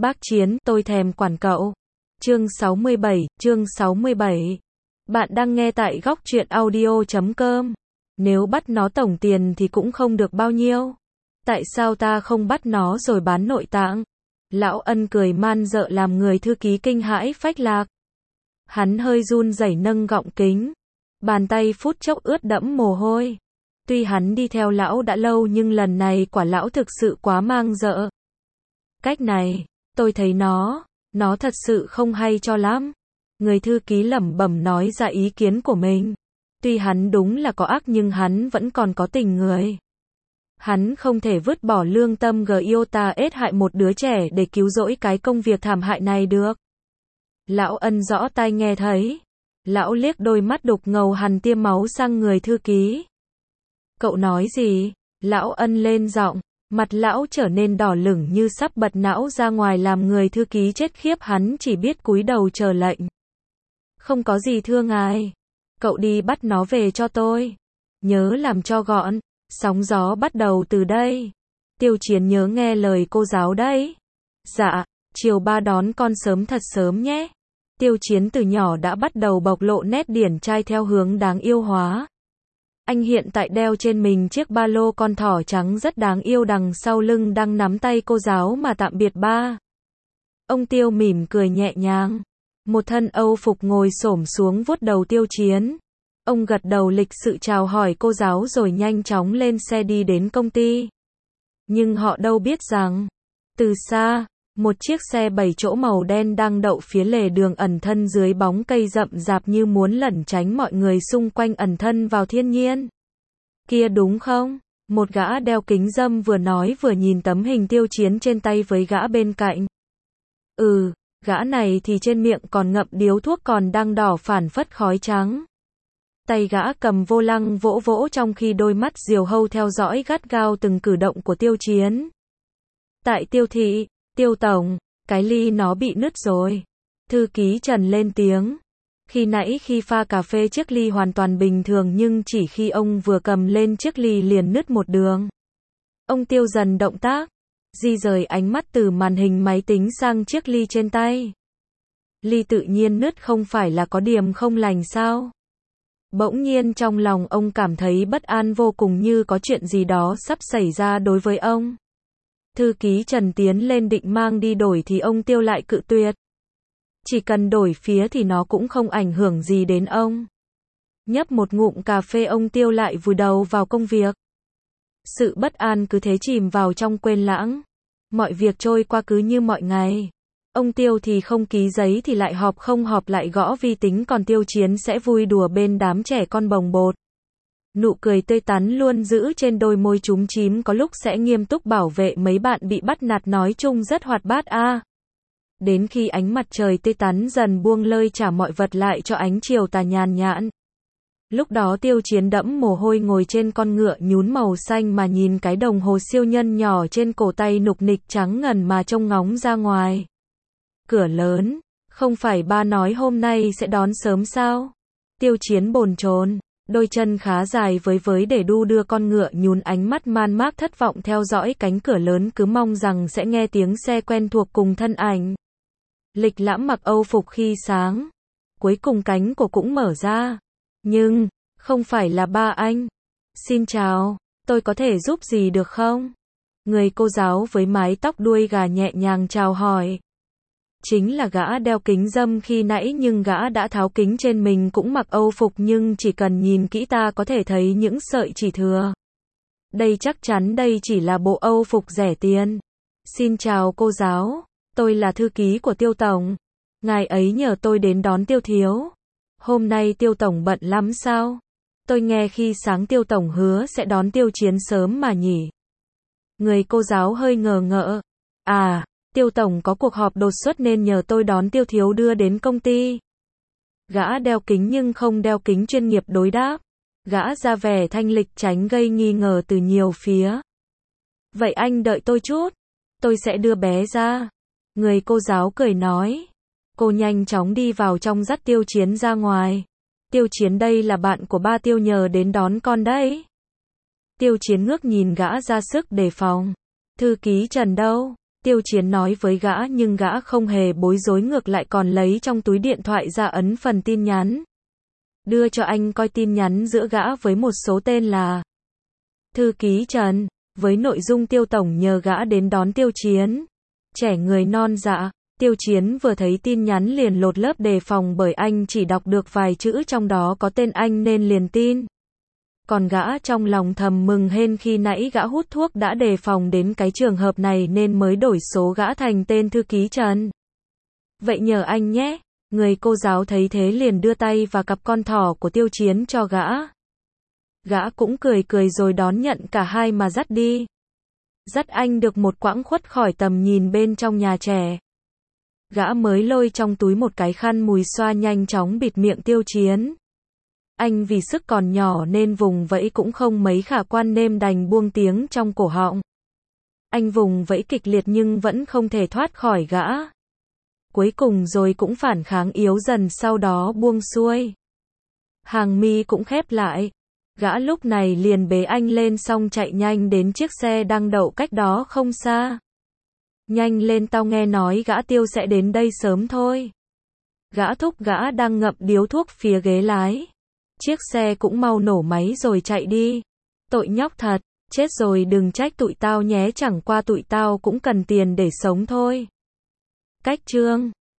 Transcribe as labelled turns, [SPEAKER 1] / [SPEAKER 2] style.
[SPEAKER 1] Bác Chiến, tôi thèm quản cậu. Chương 67. Bạn đang nghe tại góc truyện audio.com. Nếu bắt nó tổng tiền thì cũng không được bao nhiêu. Tại sao ta không bắt nó rồi bán nội tạng? Lão Ân cười man rợ làm người thư ký kinh hãi phách lạc. Hắn hơi run rẩy nâng gọng kính. Bàn tay phút chốc ướt đẫm mồ hôi. Tuy hắn đi theo lão đã lâu nhưng lần này quả lão thực sự quá mang rợ. Cách này, tôi thấy nó thật sự không hay cho lắm. Người thư ký lẩm bẩm nói ra ý kiến của mình. Tuy hắn đúng là có ác nhưng hắn vẫn còn có tình người. Hắn không thể vứt bỏ lương tâm iota ết hại một đứa trẻ để cứu rỗi cái công việc thảm hại này được. Lão Ân rõ tai nghe thấy. Lão liếc đôi mắt đục ngầu hằn tiêm máu sang người thư ký. Cậu nói gì? Lão Ân lên giọng. Mặt lão trở nên đỏ lửng như sắp bật não ra ngoài làm người thư ký chết khiếp hắn chỉ biết cúi đầu chờ lệnh. Không có gì thưa ngài. Cậu đi bắt nó về cho tôi. Nhớ làm cho gọn. Sóng gió bắt đầu từ đây. Tiêu Chiến nhớ nghe lời cô giáo đấy. Dạ, chiều ba đón con sớm thật sớm nhé. Tiêu Chiến từ nhỏ đã bắt đầu bộc lộ nét điển trai theo hướng đáng yêu hóa. Anh hiện tại đeo trên mình chiếc ba lô con thỏ trắng rất đáng yêu đằng sau lưng đang nắm tay cô giáo mà tạm biệt ba. Ông Tiêu mỉm cười nhẹ nhàng. Một thân Âu phục ngồi xổm xuống vuốt đầu Tiêu Chiến. Ông gật đầu lịch sự chào hỏi cô giáo rồi nhanh chóng lên xe đi đến công ty. Nhưng họ đâu biết rằng, từ xa, một chiếc xe 7 chỗ màu đen đang đậu phía lề đường ẩn thân dưới bóng cây rậm rạp như muốn lẩn tránh mọi người xung quanh ẩn thân vào thiên nhiên. Kia đúng không? Một gã đeo kính râm vừa nói vừa nhìn tấm hình Tiêu Chiến trên tay với gã bên cạnh. Gã này thì trên miệng còn ngậm điếu thuốc còn đang đỏ phảng phất khói trắng. Tay gã cầm vô lăng vỗ vỗ trong khi đôi mắt diều hâu theo dõi gắt gao từng cử động của Tiêu Chiến. Tại Tiêu thị, Tiêu tổng, cái ly nó bị nứt rồi. Thư ký Trần lên tiếng. Khi nãy khi pha cà phê chiếc ly hoàn toàn bình thường nhưng chỉ khi ông vừa cầm lên chiếc ly liền nứt một đường. Ông Tiêu dần động tác, di rời ánh mắt từ màn hình máy tính sang chiếc ly trên tay. Ly tự nhiên nứt không phải là có điểm không lành sao? Bỗng nhiên trong lòng ông cảm thấy bất an vô cùng như có chuyện gì đó sắp xảy ra đối với ông. Thư ký Trần tiến lên định mang đi đổi thì ông Tiêu lại cự tuyệt. Chỉ cần đổi phía thì nó cũng không ảnh hưởng gì đến ông. Nhấp một ngụm cà phê ông Tiêu lại vùi đầu vào công việc. Sự bất an cứ thế chìm vào trong quên lãng. Mọi việc trôi qua cứ như mọi ngày. Ông Tiêu thì không ký giấy thì lại họp không họp lại gõ vi tính còn Tiêu Chiến sẽ vui đùa bên đám trẻ con bồng bột. Nụ cười tươi tắn luôn giữ trên đôi môi chúm chím có lúc sẽ nghiêm túc bảo vệ mấy bạn bị bắt nạt nói chung rất hoạt bát Đến khi ánh mặt trời tươi tắn dần buông lơi trả mọi vật lại cho ánh chiều tà nhàn nhãn. Lúc đó Tiêu Chiến đẫm mồ hôi ngồi trên con ngựa nhún màu xanh mà nhìn cái đồng hồ siêu nhân nhỏ trên cổ tay nục nịch trắng ngần mà trông ngóng ra ngoài. Cửa lớn, không phải ba nói hôm nay sẽ đón sớm sao? Tiêu Chiến bồn chồn, đôi chân khá dài với để đu đưa con ngựa nhún ánh mắt man mác thất vọng theo dõi cánh cửa lớn cứ mong rằng sẽ nghe tiếng xe quen thuộc cùng thân ảnh. Lịch lãm mặc Âu phục khi sáng. Cuối cùng cánh cổ cũng mở ra. Nhưng, không phải là ba anh. Xin chào, tôi có thể giúp gì được không? Người cô giáo với mái tóc đuôi gà nhẹ nhàng chào hỏi. Chính là gã đeo kính râm khi nãy nhưng gã đã tháo kính trên mình cũng mặc Âu phục nhưng chỉ cần nhìn kỹ ta có thể thấy những sợi chỉ thừa. Đây chắc chắn đây chỉ là bộ Âu phục rẻ tiền. Xin chào cô giáo, tôi là thư ký của Tiêu tổng. Ngài ấy nhờ tôi đến đón Tiêu thiếu. Hôm nay Tiêu tổng bận lắm sao? Tôi nghe khi sáng Tiêu tổng hứa sẽ đón Tiêu Chiến sớm mà nhỉ. Người cô giáo hơi ngờ ngợ. Tiêu tổng có cuộc họp đột xuất nên nhờ tôi đón Tiêu thiếu đưa đến công ty. Gã đeo kính nhưng không đeo kính chuyên nghiệp đối đáp. Gã ra vẻ thanh lịch tránh gây nghi ngờ từ nhiều phía. Vậy anh đợi tôi chút. Tôi sẽ đưa bé ra. Người cô giáo cười nói. Cô nhanh chóng đi vào trong dắt Tiêu Chiến ra ngoài. Tiêu Chiến đây là bạn của ba Tiêu nhờ đến đón con đấy. Tiêu Chiến ngước nhìn gã ra sức đề phòng. Thư ký Trần đâu? Tiêu Chiến nói với gã nhưng gã không hề bối rối ngược lại còn lấy trong túi điện thoại ra ấn phần tin nhắn. Đưa cho anh coi tin nhắn giữa gã với một số tên là Thư ký Trần, với nội dung Tiêu Tổng nhờ gã đến đón Tiêu Chiến. Trẻ người non dạ, Tiêu Chiến vừa thấy tin nhắn liền lột lớp đề phòng bởi anh chỉ đọc được vài chữ trong đó có tên anh nên liền tin. Còn gã trong lòng thầm mừng hên khi nãy gã hút thuốc đã đề phòng đến cái trường hợp này nên mới đổi số gã thành tên thư ký Trần. Vậy nhờ anh nhé, người cô giáo thấy thế liền đưa tay và cặp con thỏ của Tiêu Chiến cho gã. Gã cũng cười cười rồi đón nhận cả hai mà dắt đi. Dắt anh được một quãng khuất khỏi tầm nhìn bên trong nhà trẻ. Gã mới lôi trong túi một cái khăn mùi xoa nhanh chóng bịt miệng Tiêu Chiến. Anh vì sức còn nhỏ nên vùng vẫy cũng không mấy khả quan nên đành buông tiếng trong cổ họng. Anh vùng vẫy kịch liệt nhưng vẫn không thể thoát khỏi gã. Cuối cùng rồi cũng phản kháng yếu dần sau đó buông xuôi. Hàng mi cũng khép lại. Gã lúc này liền bế anh lên xong chạy nhanh đến chiếc xe đang đậu cách đó không xa. Nhanh lên tao nghe nói gã Tiêu sẽ đến đây sớm thôi. Gã thúc gã đang ngậm điếu thuốc phía ghế lái. Chiếc xe cũng mau nổ máy rồi chạy đi. Tội nhóc thật, chết rồi đừng trách tụi tao nhé chẳng qua tụi tao cũng cần tiền để sống thôi. Cách chương